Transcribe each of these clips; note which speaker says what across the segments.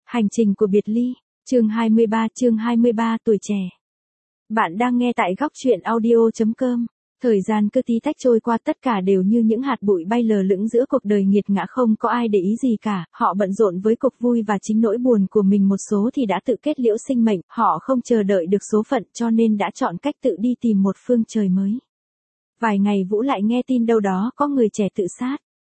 Speaker 1: Hành trình của biệt ly, chương 23 tuổi trẻ. Bạn đang nghe tại góc truyện audio.com. Thời gian cứ tí tách trôi qua, tất cả đều như những hạt bụi bay lờ lững giữa cuộc đời nghiệt ngã, không có ai để ý gì cả. Họ bận rộn với cuộc vui và chính nỗi buồn của mình, một số thì đã tự kết liễu sinh mệnh, họ không chờ đợi được số phận cho nên đã chọn cách tự đi tìm một phương trời mới. Vài ngày Vũ lại nghe tin đâu đó có người trẻ tự sát.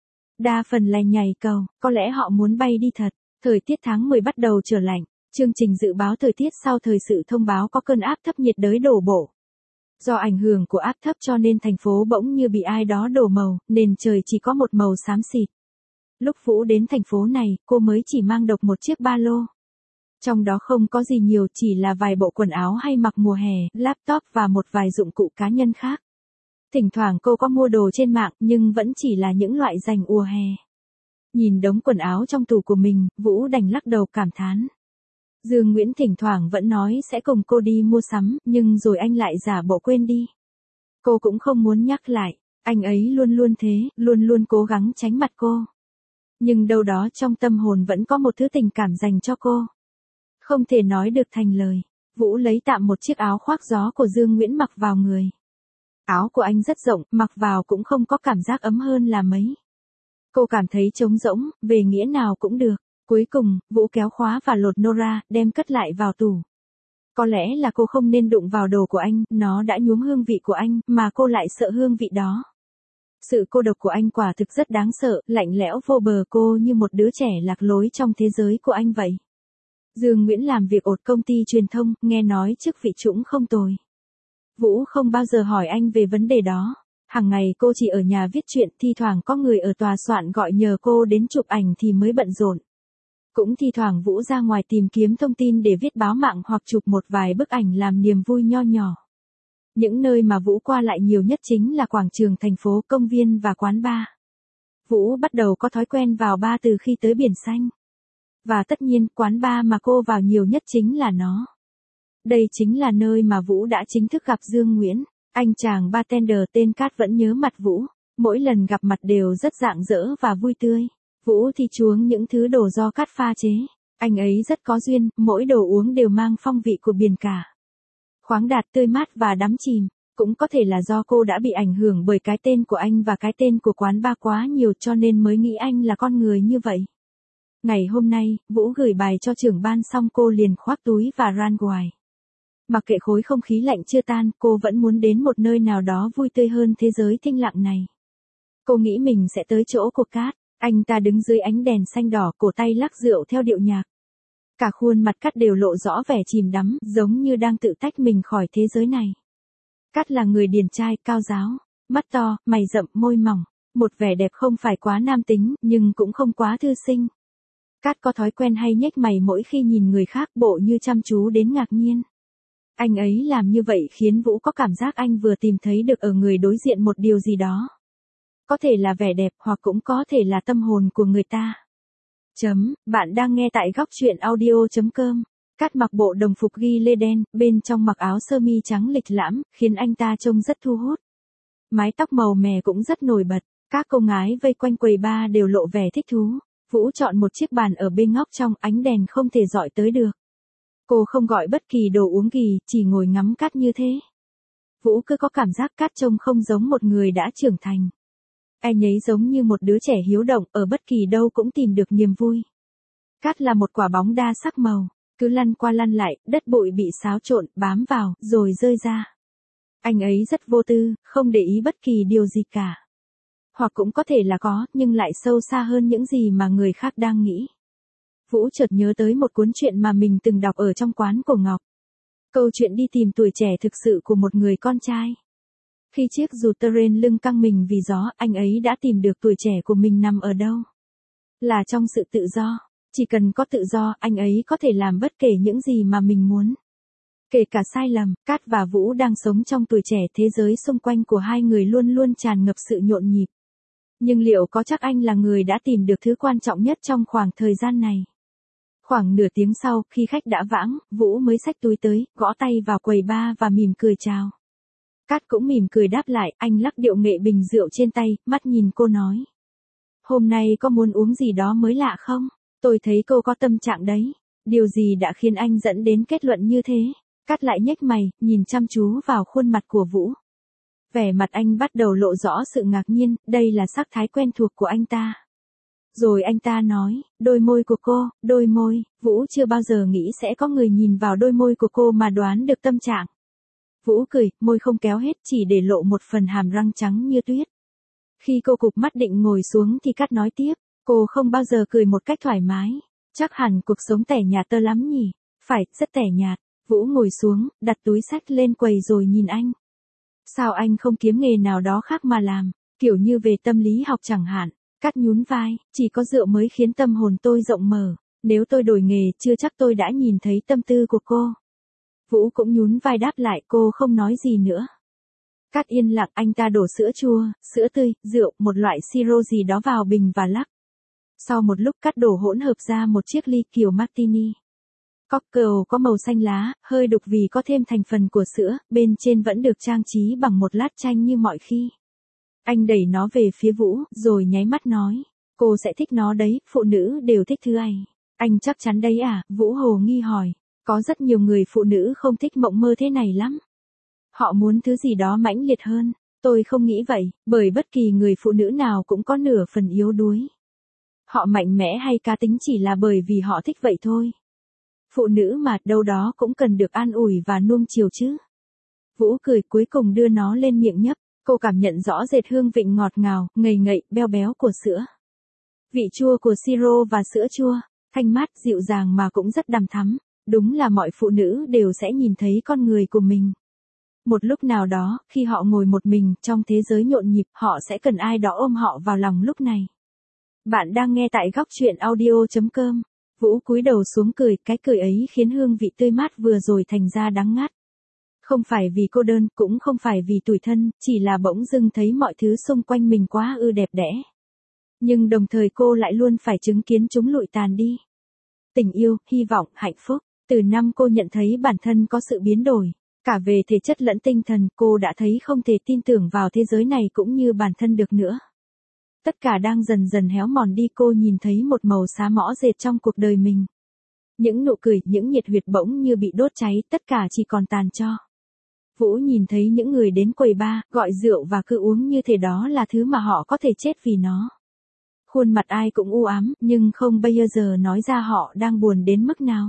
Speaker 1: Đa phần là nhảy cầu, có lẽ họ muốn bay đi thật. Thời tiết tháng 10 bắt đầu trở lạnh. Chương trình dự báo thời tiết sau thời sự thông báo có cơn áp thấp nhiệt đới đổ bộ. Do ảnh hưởng của áp thấp cho nên thành phố bỗng như bị ai đó đổ màu, nền trời chỉ có một màu xám xịt. Lúc Vũ đến thành phố này, cô mới chỉ mang độc một chiếc ba lô. Trong đó không có gì nhiều, chỉ là vài bộ quần áo hay mặc mùa hè, laptop và một vài dụng cụ cá nhân khác. Thỉnh thoảng cô có mua đồ trên mạng, nhưng vẫn chỉ là những loại dành ùa hè. Nhìn đống quần áo trong tủ của mình, Vũ đành lắc đầu cảm thán. Dương Nguyễn thỉnh thoảng vẫn nói sẽ cùng cô đi mua sắm, nhưng rồi anh lại giả bộ quên đi. Cô cũng không muốn nhắc lại, anh ấy luôn luôn thế, luôn luôn cố gắng tránh mặt cô. Nhưng đâu đó trong tâm hồn vẫn có một thứ tình cảm dành cho cô. Không thể nói được thành lời. Vũ lấy tạm một chiếc áo khoác gió của Dương Nguyễn mặc vào người. Áo của anh rất rộng, mặc vào cũng không có cảm giác ấm hơn là mấy. Cô cảm thấy trống rỗng, về nghĩa nào cũng được. Cuối cùng, Vũ kéo khóa và lột Nora, đem cất lại vào tủ. Có lẽ là cô không nên đụng vào đồ của anh, nó đã nhuốm hương vị của anh, mà cô lại sợ hương vị đó. Sự cô độc của anh quả thực rất đáng sợ, lạnh lẽo vô bờ, cô như một đứa trẻ lạc lối trong thế giới của anh vậy. Dương Nguyễn làm việc ột công ty truyền thông, nghe nói chức vị trũng không tồi. Vũ không bao giờ hỏi anh về vấn đề đó. Hàng ngày cô chỉ ở nhà viết truyện, thi thoảng có người ở tòa soạn gọi nhờ cô đến chụp ảnh thì mới bận rộn. Cũng thi thoảng Vũ ra ngoài tìm kiếm thông tin để viết báo mạng hoặc chụp một vài bức ảnh làm niềm vui nho nhỏ. Những nơi mà Vũ qua lại nhiều nhất chính là quảng trường thành phố, công viên và quán bar. Vũ bắt đầu có thói quen vào bar từ khi tới Biển Xanh. Và tất nhiên, quán bar mà cô vào nhiều nhất chính là nó. Đây chính là nơi mà Vũ đã chính thức gặp Dương Nguyễn. Anh chàng bartender tên Cát vẫn nhớ mặt Vũ. Mỗi lần gặp mặt đều rất rạng rỡ và vui tươi. Vũ thì chuống những thứ đồ do Cát pha chế. Anh ấy rất có duyên, mỗi đồ uống đều mang phong vị của biển cả. Khoáng đạt, tươi mát và đắm chìm. Cũng có thể là do cô đã bị ảnh hưởng bởi cái tên của anh và cái tên của quán bar quá nhiều cho nên mới nghĩ anh là con người như vậy. Ngày hôm nay, Vũ gửi bài cho trưởng ban xong cô liền khoác túi và ran ngoài. Mặc kệ khối không khí lạnh chưa tan, cô vẫn muốn đến một nơi nào đó vui tươi hơn thế giới thinh lặng này. Cô nghĩ mình sẽ tới chỗ của Cát. Anh ta đứng dưới ánh đèn xanh đỏ, cổ tay lắc rượu theo điệu nhạc. Cả khuôn mặt Cát đều lộ rõ vẻ chìm đắm, giống như đang tự tách mình khỏi thế giới này. Cát là người điển trai, cao ráo, mắt to, mày rậm, môi mỏng, một vẻ đẹp không phải quá nam tính, nhưng cũng không quá thư sinh. Cát có thói quen hay nhếch mày mỗi khi nhìn người khác, bộ như chăm chú đến ngạc nhiên. Anh ấy làm như vậy khiến Vũ có cảm giác anh vừa tìm thấy được ở người đối diện một điều gì đó. Có thể là vẻ đẹp hoặc cũng có thể là tâm hồn của người ta. Bạn đang nghe tại góc truyện audio.com. Cát mặc bộ đồng phục ghi lê đen, bên trong mặc áo sơ mi trắng lịch lãm, khiến anh ta trông rất thu hút. Mái tóc màu mè cũng rất nổi bật, các cô gái vây quanh quầy bar đều lộ vẻ thích thú. Vũ chọn một chiếc bàn ở bên ngóc trong, ánh đèn không thể dọi tới được. Cô không gọi bất kỳ đồ uống gì, chỉ ngồi ngắm Cát như thế. Vũ cứ có cảm giác Cát trông không giống một người đã trưởng thành. Anh ấy giống như một đứa trẻ hiếu động, ở bất kỳ đâu cũng tìm được niềm vui. Cát là một quả bóng đa sắc màu, cứ lăn qua lăn lại, đất bụi bị xáo trộn, bám vào, rồi rơi ra. Anh ấy rất vô tư, không để ý bất kỳ điều gì cả. Hoặc cũng có thể là có, nhưng lại sâu xa hơn những gì mà người khác đang nghĩ. Vũ chợt nhớ tới một cuốn truyện mà mình từng đọc ở trong quán cổ Ngọc. Câu chuyện đi tìm tuổi trẻ thực sự của một người con trai. Khi chiếc dù terrain lưng căng mình vì gió, anh ấy đã tìm được tuổi trẻ của mình nằm ở đâu. Là trong sự tự do. Chỉ cần có tự do, anh ấy có thể làm bất kể những gì mà mình muốn. Kể cả sai lầm, Cát và Vũ đang sống trong tuổi trẻ, thế giới xung quanh của hai người luôn luôn tràn ngập sự nhộn nhịp. Nhưng liệu có chắc anh là người đã tìm được thứ quan trọng nhất trong khoảng thời gian này? Khoảng nửa tiếng sau, khi khách đã vãng, Vũ mới xách túi tới, gõ tay vào quầy bar và mỉm cười chào. Cát cũng mỉm cười đáp lại, anh lắc điệu nghệ bình rượu trên tay, mắt nhìn cô nói. Hôm nay có muốn uống gì đó mới lạ không? Tôi thấy cô có tâm trạng đấy. Điều gì đã khiến anh dẫn đến kết luận như thế? Cát lại nhếch mày, nhìn chăm chú vào khuôn mặt của Vũ. Vẻ mặt anh bắt đầu lộ rõ sự ngạc nhiên, đây là sắc thái quen thuộc của anh ta. Rồi anh ta nói, đôi môi của cô, đôi môi, Vũ chưa bao giờ nghĩ sẽ có người nhìn vào đôi môi của cô mà đoán được tâm trạng. Vũ cười, môi không kéo hết chỉ để lộ một phần hàm răng trắng như tuyết. Khi cô cụp mắt định ngồi xuống thì Cát nói tiếp, cô không bao giờ cười một cách thoải mái. Chắc hẳn cuộc sống tẻ nhạt tơ lắm nhỉ? Phải, rất tẻ nhạt. Vũ ngồi xuống, đặt túi sách lên quầy rồi nhìn anh. Sao anh không kiếm nghề nào đó khác mà làm, kiểu như về tâm lý học chẳng hạn? Cát nhún vai, chỉ có rượu mới khiến tâm hồn tôi rộng mở. Nếu tôi đổi nghề chưa chắc tôi đã nhìn thấy tâm tư của cô. Vũ cũng nhún vai đáp lại, cô không nói gì nữa. Cát yên lặng, anh ta đổ sữa chua, sữa tươi, rượu, một loại siro gì đó vào bình và lắc. Sau một lúc Cát đổ hỗn hợp ra một chiếc ly kiểu martini. Cocktail có màu xanh lá, hơi đục vì có thêm thành phần của sữa, bên trên vẫn được trang trí bằng một lát chanh như mọi khi. Anh đẩy nó về phía Vũ, rồi nháy mắt nói, cô sẽ thích nó đấy, phụ nữ đều thích thứ ấy. Anh chắc chắn đấy à? Vũ hồ nghi hỏi, có rất nhiều người phụ nữ không thích mộng mơ thế này lắm. Họ muốn thứ gì đó mãnh liệt hơn, tôi không nghĩ vậy, bởi bất kỳ người phụ nữ nào cũng có nửa phần yếu đuối. Họ mạnh mẽ hay cá tính chỉ là bởi vì họ thích vậy thôi. Phụ nữ mà, đâu đó cũng cần được an ủi và nuông chiều chứ. Vũ cười, cuối cùng đưa nó lên miệng nhấp, cô cảm nhận rõ rệt hương vị ngọt ngào, ngậy ngậy, béo béo của sữa. Vị chua của siro và sữa chua, thanh mát, dịu dàng mà cũng rất đằm thắm. Đúng là mọi phụ nữ đều sẽ nhìn thấy con người của mình. Một lúc nào đó, khi họ ngồi một mình trong thế giới nhộn nhịp, họ sẽ cần ai đó ôm họ vào lòng lúc này. Bạn đang nghe tại góc truyện audio.com. Vũ cúi đầu xuống cười, cái cười ấy khiến hương vị tươi mát vừa rồi thành ra đắng ngắt. Không phải vì cô đơn, cũng không phải vì tủi thân, chỉ là bỗng dưng thấy mọi thứ xung quanh mình quá đẹp đẽ. Nhưng đồng thời cô lại luôn phải chứng kiến chúng lụi tàn đi. Tình yêu, hy vọng, hạnh phúc. Từ năm cô nhận thấy bản thân có sự biến đổi, cả về thể chất lẫn tinh thần, cô đã thấy không thể tin tưởng vào thế giới này cũng như bản thân được nữa. Tất cả đang dần dần héo mòn đi, cô nhìn thấy một màu xám mõ dệt trong cuộc đời mình. Những nụ cười, những nhiệt huyệt bỗng như bị đốt cháy, tất cả chỉ còn tàn tro. Vũ nhìn thấy những người đến quầy bar, gọi rượu và cứ uống như thế, đó là thứ mà họ có thể chết vì nó. Khuôn mặt ai cũng u ám, nhưng không bao giờ nói ra họ đang buồn đến mức nào.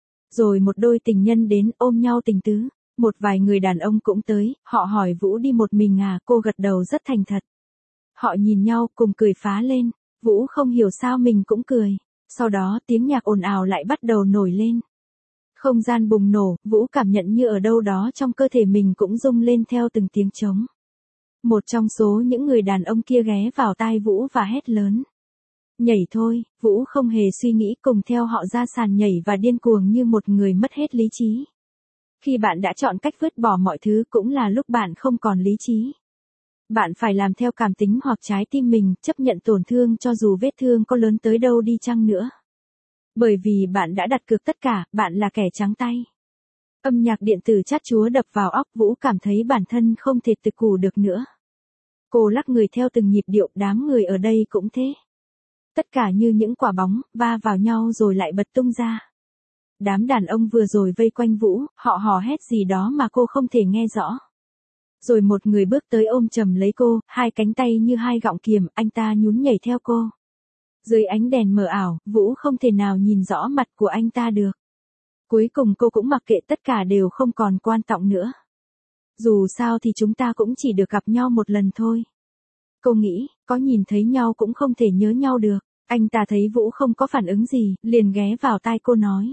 Speaker 1: Rồi một đôi tình nhân đến ôm nhau tình tứ, một vài người đàn ông cũng tới, họ hỏi Vũ đi một mình à, cô gật đầu rất thành thật. Họ nhìn nhau cùng cười phá lên, Vũ không hiểu sao mình cũng cười, sau đó tiếng nhạc ồn ào lại bắt đầu nổi lên. Không gian bùng nổ, Vũ cảm nhận như ở đâu đó trong cơ thể mình cũng rung lên theo từng tiếng trống. Một trong số những người đàn ông kia ghé vào tai Vũ và hét lớn. Nhảy thôi, Vũ không hề suy nghĩ cùng theo họ ra sàn nhảy và điên cuồng như một người mất hết lý trí. Khi bạn đã chọn cách vứt bỏ mọi thứ cũng là lúc bạn không còn lý trí. Bạn phải làm theo cảm tính hoặc trái tim mình, chấp nhận tổn thương cho dù vết thương có lớn tới đâu đi chăng nữa. Bởi vì bạn đã đặt cược tất cả, bạn là kẻ trắng tay. Âm nhạc điện tử chát chúa đập vào óc, Vũ cảm thấy bản thân không thể tự cù được nữa. Cô lắc người theo từng nhịp điệu, đám người ở đây cũng thế. Tất cả như những quả bóng, va vào nhau rồi lại bật tung ra. Đám đàn ông vừa rồi vây quanh Vũ, họ hò hét gì đó mà cô không thể nghe rõ. Rồi một người bước tới ôm chầm lấy cô, hai cánh tay như hai gọng kiềm, anh ta nhún nhảy theo cô. Dưới ánh đèn mờ ảo, Vũ không thể nào nhìn rõ mặt của anh ta được. Cuối cùng cô cũng mặc kệ, tất cả đều không còn quan trọng nữa. Dù sao thì chúng ta cũng chỉ được gặp nhau một lần thôi. Cô nghĩ, có nhìn thấy nhau cũng không thể nhớ nhau được. Anh ta thấy Vũ không có phản ứng gì, liền ghé vào tai cô nói.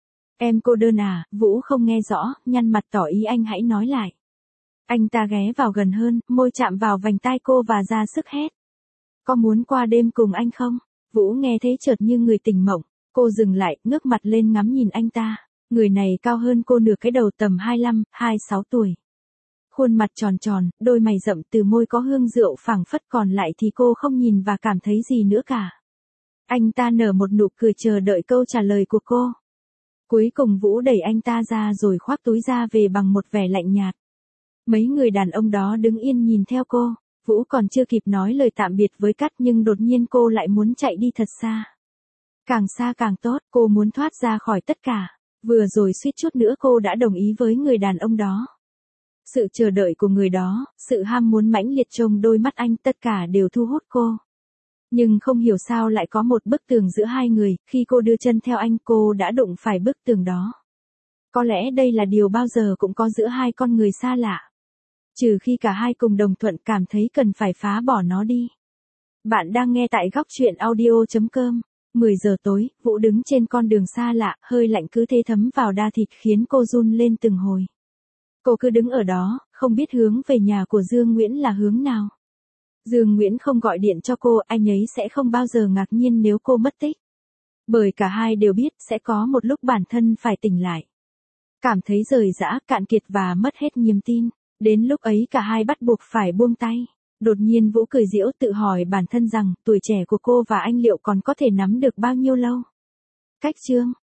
Speaker 1: Em cô đơn à? Vũ không nghe rõ, nhăn mặt tỏ ý anh hãy nói lại. Anh ta ghé vào gần hơn, môi chạm vào vành tai cô và ra sức hét. Có muốn qua đêm cùng anh không? Vũ nghe thấy chợt như người tỉnh mộng. Cô dừng lại, ngước mặt lên ngắm nhìn anh ta. Người này cao hơn cô nửa cái đầu, tầm 25, 26 tuổi. Khuôn mặt tròn tròn, đôi mày rậm, từ môi có hương rượu phảng phất, còn lại thì cô không nhìn và cảm thấy gì nữa cả. Anh ta nở một nụ cười chờ đợi câu trả lời của cô. Cuối cùng Vũ đẩy anh ta ra rồi khoác túi ra về bằng một vẻ lạnh nhạt. Mấy người đàn ông đó đứng yên nhìn theo cô. Vũ còn chưa kịp nói lời tạm biệt với Cát nhưng đột nhiên cô lại muốn chạy đi thật xa. Càng xa càng tốt, cô muốn thoát ra khỏi tất cả. Vừa rồi suýt chút nữa cô đã đồng ý với người đàn ông đó. Sự chờ đợi của người đó, sự ham muốn mãnh liệt trong đôi mắt anh, tất cả đều thu hút cô. Nhưng không hiểu sao lại có một bức tường giữa hai người, khi cô đưa chân theo anh cô đã đụng phải bức tường đó. Có lẽ đây là điều bao giờ cũng có giữa hai con người xa lạ. Trừ khi cả hai cùng đồng thuận cảm thấy cần phải phá bỏ nó đi. Bạn đang nghe tại góc chuyện audio.com. 10 giờ tối, Vũ đứng trên con đường xa lạ, hơi lạnh cứ thế thấm vào da thịt khiến cô run lên từng hồi. Cô cứ đứng ở đó, không biết hướng về nhà của Dương Nguyễn là hướng nào. Dương Nguyễn không gọi điện cho cô, anh ấy sẽ không bao giờ ngạc nhiên nếu cô mất tích. Bởi cả hai đều biết sẽ có một lúc bản thân phải tỉnh lại. Cảm thấy rời rã, cạn kiệt và mất hết niềm tin. Đến lúc ấy cả hai bắt buộc phải buông tay. Đột nhiên Vũ cười giễu tự hỏi bản thân rằng tuổi trẻ của cô và anh liệu còn có thể nắm được bao nhiêu lâu. Cách chương